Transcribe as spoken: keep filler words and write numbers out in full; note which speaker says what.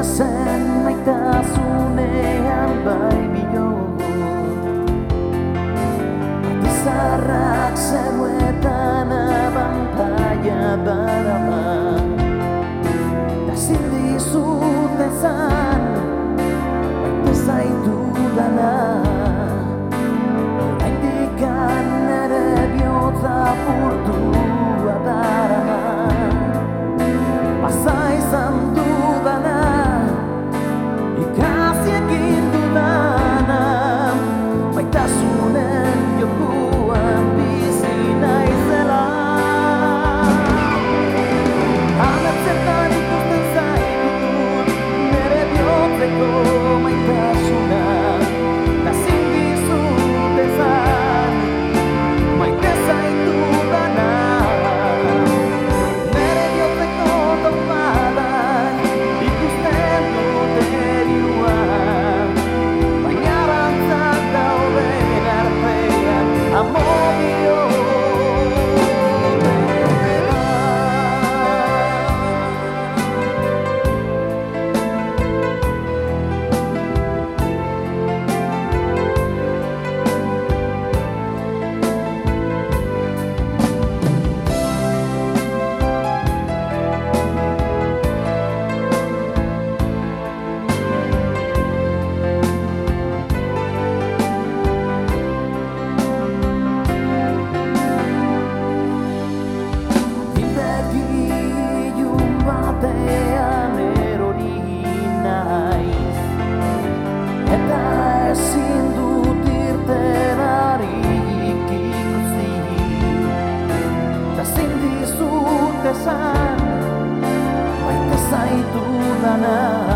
Speaker 1: zen maitasunean bai bihot Atizarrak zeruetan abantaia darama Ta zindizut ezan baite zaitu dana Oraindikan ere bihotza apurtua darama Pasa izan dudana Ikasi egin dudana Maitasunen jokuan bizi naizela Ametzetan ikusten zaitut Nere bihotzeko maitasuna Ta zindizut ezan Maite zaitudana Nere bihotzeko topadan ikusten dut erioa Baina arantzak dauden artean amodio batean erori naiz Eta ezin dut irtenarik ikusi Ta zindizut esan maite zaitudana